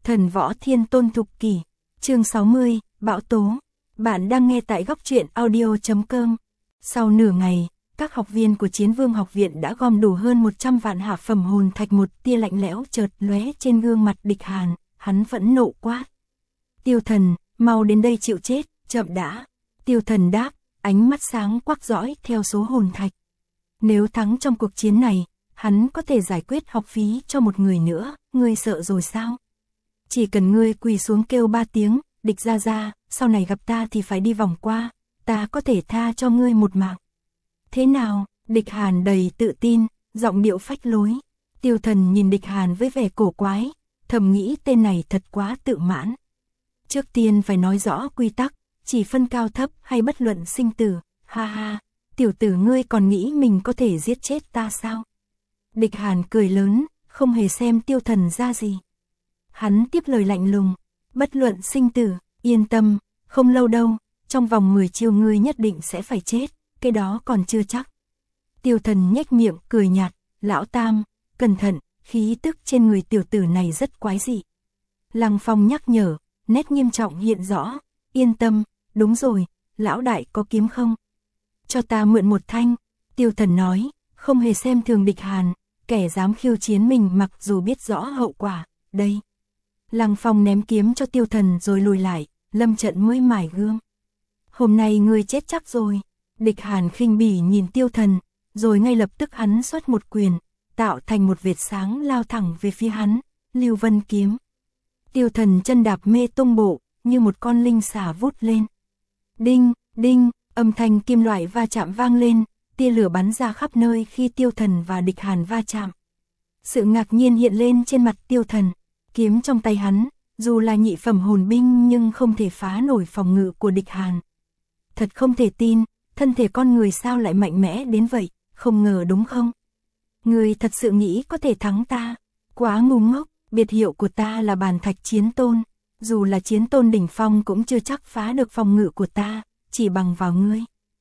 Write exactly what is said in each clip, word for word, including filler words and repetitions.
Thần võ thiên tôn thục kỷ, chương sáu mươi, bão tố. Bạn đang nghe tại góc truyện audio chấm com. Sau nửa ngày, các học viên của Chiến Vương học viện đã gom đủ hơn một trăm vạn hạ phẩm hồn thạch. Một tia lạnh lẽo chợt lóe trên gương mặt Địch Hàn, hắn phẫn nộ quát: Tiêu Thần, mau đến đây chịu chết, chậm đã. Tiêu Thần đáp, ánh mắt sáng quắc dõi theo số hồn thạch. Nếu thắng trong cuộc chiến này, hắn có thể giải quyết học phí cho một người nữa. Ngươi sợ rồi sao? Chỉ cần ngươi quỳ xuống kêu ba tiếng, Địch gia gia, sau này gặp ta thì phải đi vòng qua, ta có thể tha cho ngươi một mạng. Thế nào? Địch Hàn đầy tự tin, giọng điệu phách lối. Tiêu Thần nhìn Địch Hàn với vẻ cổ quái, thầm nghĩ tên này thật quá tự mãn. Trước tiên phải nói rõ quy tắc, chỉ phân cao thấp hay bất luận sinh tử. Ha ha, tiểu tử ngươi còn nghĩ mình có thể giết chết ta sao? Địch Hàn cười lớn, không hề xem Tiêu Thần ra gì. Hắn tiếp lời lạnh lùng, bất luận sinh tử, yên tâm, không lâu đâu, trong vòng mười chiêu ngươi nhất định sẽ phải chết, cái đó còn chưa chắc. Tiêu Thần nhếch miệng cười nhạt, lão Tam, cẩn thận, khí tức trên người tiểu tử này rất quái dị. Lăng Phong nhắc nhở, nét nghiêm trọng hiện rõ, yên tâm, đúng rồi, lão đại có kiếm không? Cho ta mượn một thanh. Tiêu Thần nói, không hề xem thường Địch Hàn, kẻ dám khiêu chiến mình mặc dù biết rõ hậu quả, đây. Lăng Phong ném kiếm cho Tiêu Thần rồi lùi lại, lâm trận mới mài gương. Hôm nay ngươi chết chắc rồi. Địch Hàn khinh bỉ nhìn Tiêu Thần, rồi ngay lập tức hắn xuất một quyền, tạo thành một vệt sáng lao thẳng về phía hắn, Lưu Vân kiếm. Tiêu Thần chân đạp mê tung bộ, như một con linh xà vút lên. Đinh, đinh, âm thanh kim loại va chạm vang lên, tia lửa bắn ra khắp nơi khi Tiêu Thần và Địch Hàn va chạm. Sự ngạc nhiên hiện lên trên mặt Tiêu Thần, kiếm trong tay hắn, dù là nhị phẩm hồn binh nhưng không thể phá nổi phòng ngự của Địch Hàn. Thật không thể tin, thân thể con người sao lại mạnh mẽ đến vậy, không ngờ đúng không? Ngươi thật sự nghĩ có thể thắng ta? Quá ngu ngốc, biệt hiệu của ta là Bàn Thạch Chiến Tôn, dù là chiến tôn đỉnh phong cũng chưa chắc phá được phòng ngự của ta, chỉ bằng vào ngươi.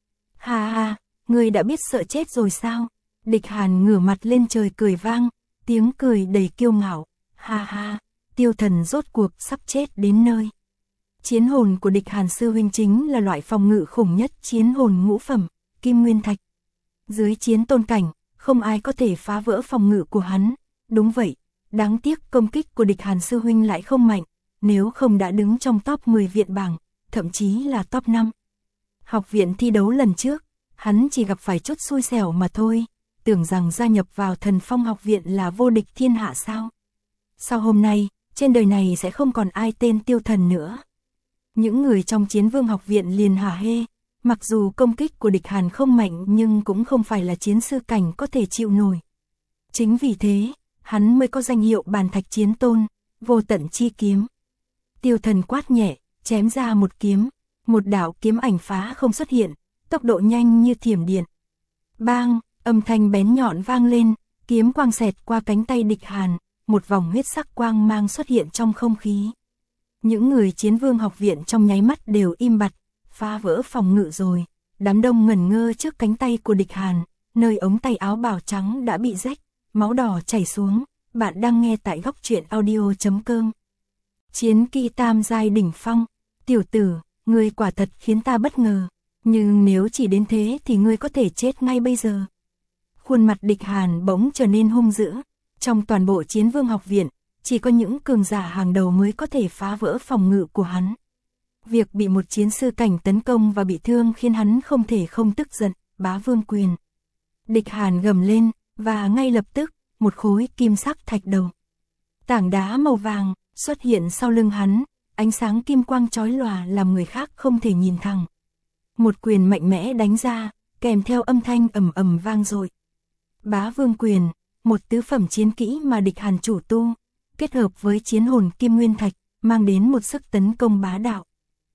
Ha ha, ngươi đã biết sợ chết rồi sao? Địch Hàn ngửa mặt lên trời cười vang, tiếng cười đầy kiêu ngạo. Ha ha, Tiêu Thần rốt cuộc sắp chết đến nơi. Chiến hồn của Địch Hàn sư huynh chính là loại phòng ngự khủng nhất chiến hồn ngũ phẩm, Kim Nguyên Thạch. Dưới chiến tôn cảnh, không ai có thể phá vỡ phòng ngự của hắn. Đúng vậy, đáng tiếc công kích của Địch Hàn sư huynh lại không mạnh, nếu không đã đứng trong top mười viện bảng, thậm chí là top năm. Học viện thi đấu lần trước, hắn chỉ gặp phải chút xui xẻo mà thôi, tưởng rằng gia nhập vào Thần Phong học viện là vô địch thiên hạ sao? Sau hôm nay, trên đời này sẽ không còn ai tên Tiêu Thần nữa. Những người trong Chiến Vương học viện liền hả hê, mặc dù công kích của Địch Hàn không mạnh nhưng cũng không phải là chiến sư cảnh có thể chịu nổi. Chính vì thế, hắn mới có danh hiệu Bàn Thạch Chiến Tôn, vô tận chi kiếm. Tiêu Thần quát nhẹ, chém ra một kiếm, một đạo kiếm ảnh phá không xuất hiện, tốc độ nhanh như thiểm điện. Bang, âm thanh bén nhọn vang lên, kiếm quang xẹt qua cánh tay Địch Hàn, một vòng huyết sắc quang mang xuất hiện trong không khí. Những người Chiến Vương học viện trong nháy mắt đều im bặt, phá vỡ phòng ngự rồi. Đám đông ngẩn ngơ trước cánh tay của Địch Hàn, nơi ống tay áo bào trắng đã bị rách, máu đỏ chảy xuống. Bạn đang nghe tại góc truyện audio chấm com. Chiến kỹ tam giai đỉnh phong. Tiểu tử, ngươi quả thật khiến ta bất ngờ, nhưng nếu chỉ đến thế thì ngươi có thể chết ngay bây giờ. Khuôn mặt Địch Hàn bỗng trở nên hung dữ. Trong toàn bộ Chiến Vương học viện, chỉ có những cường giả hàng đầu mới có thể phá vỡ phòng ngự của hắn. Việc bị một chiến sư cảnh tấn công và bị thương khiến hắn không thể không tức giận, bá vương quyền. Địch Hàn gầm lên, và ngay lập tức, một khối kim sắc thạch đầu. Tảng đá màu vàng xuất hiện sau lưng hắn, ánh sáng kim quang chói lòa làm người khác không thể nhìn thẳng. Một quyền mạnh mẽ đánh ra, kèm theo âm thanh ầm ầm vang dội. Bá vương quyền, một tứ phẩm chiến kỹ mà Địch Hàn chủ tu, kết hợp với chiến hồn Kim Nguyên Thạch, mang đến một sức tấn công bá đạo.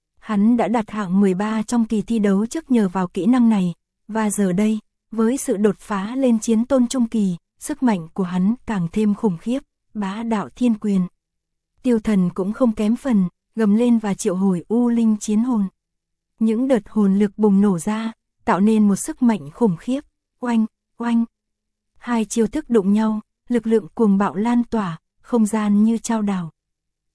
Hắn đã đạt hạng mười ba trong kỳ thi đấu trước nhờ vào kỹ năng này, và giờ đây, với sự đột phá lên chiến tôn trung kỳ, sức mạnh của hắn càng thêm khủng khiếp, bá đạo thiên quyền. Tiêu Thần cũng không kém phần, gầm lên và triệu hồi U Linh chiến hồn. Những đợt hồn lực bùng nổ ra, tạo nên một sức mạnh khủng khiếp, oanh, oanh. Hai chiêu thức đụng nhau, lực lượng cuồng bạo lan tỏa, không gian như chao đảo.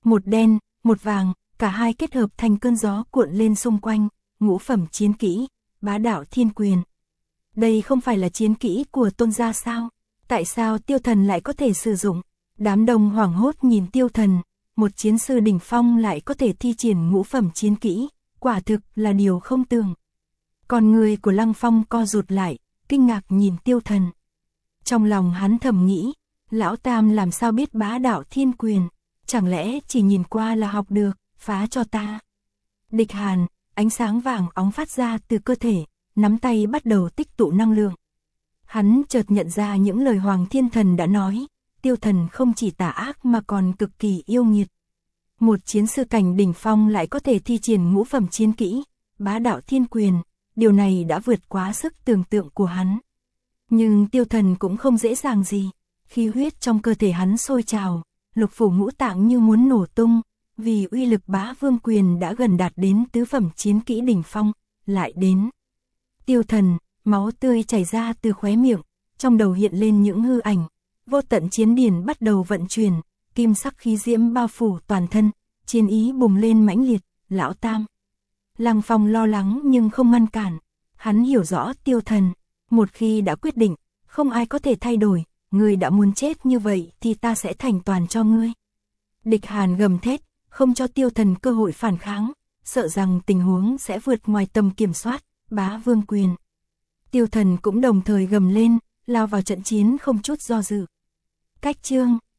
Một đen, một vàng, cả hai kết hợp thành cơn gió cuộn lên xung quanh, ngũ phẩm chiến kỹ, bá đạo thiên quyền. Đây không phải là chiến kỹ của Tôn gia sao? Tại sao Tiêu Thần lại có thể sử dụng? Đám đông hoảng hốt nhìn Tiêu Thần, một chiến sư đỉnh phong lại có thể thi triển ngũ phẩm chiến kỹ, quả thực là điều không tưởng. Con người của Lăng Phong co rụt lại, kinh ngạc nhìn Tiêu Thần. Trong lòng hắn thầm nghĩ, lão Tam làm sao biết bá đạo thiên quyền, chẳng lẽ chỉ nhìn qua là học được, phá cho ta. Địch Hàn, ánh sáng vàng óng phát ra từ cơ thể, nắm tay bắt đầu tích tụ năng lượng. Hắn chợt nhận ra những lời Hoàng Thiên Thần đã nói, Tiêu Thần không chỉ tà ác mà còn cực kỳ yêu nghiệt. Một chiến sư cảnh đỉnh phong lại có thể thi triển ngũ phẩm chiến kỹ, bá đạo thiên quyền, điều này đã vượt quá sức tưởng tượng của hắn. Nhưng Tiêu Thần cũng không dễ dàng gì, khí huyết trong cơ thể hắn sôi trào, lục phủ ngũ tạng như muốn nổ tung, vì uy lực bá vương quyền đã gần đạt đến tứ phẩm chiến kỹ đỉnh phong, lại đến. Tiêu Thần, máu tươi chảy ra từ khóe miệng, trong đầu hiện lên những hư ảnh, vô tận chiến điển bắt đầu vận chuyển, kim sắc khí diễm bao phủ toàn thân, chiến ý bùng lên mãnh liệt, lão Tam. Lăng Phong lo lắng nhưng không ngăn cản, hắn hiểu rõ Tiêu Thần, một khi đã quyết định, không ai có thể thay đổi, ngươi đã muốn chết như vậy thì ta sẽ thành toàn cho ngươi. Địch Hàn gầm thét, không cho Tiêu Thần cơ hội phản kháng, sợ rằng tình huống sẽ vượt ngoài tầm kiểm soát, bá vương quyền. Tiêu Thần cũng đồng thời gầm lên, lao vào trận chiến không chút do dự. Cách chương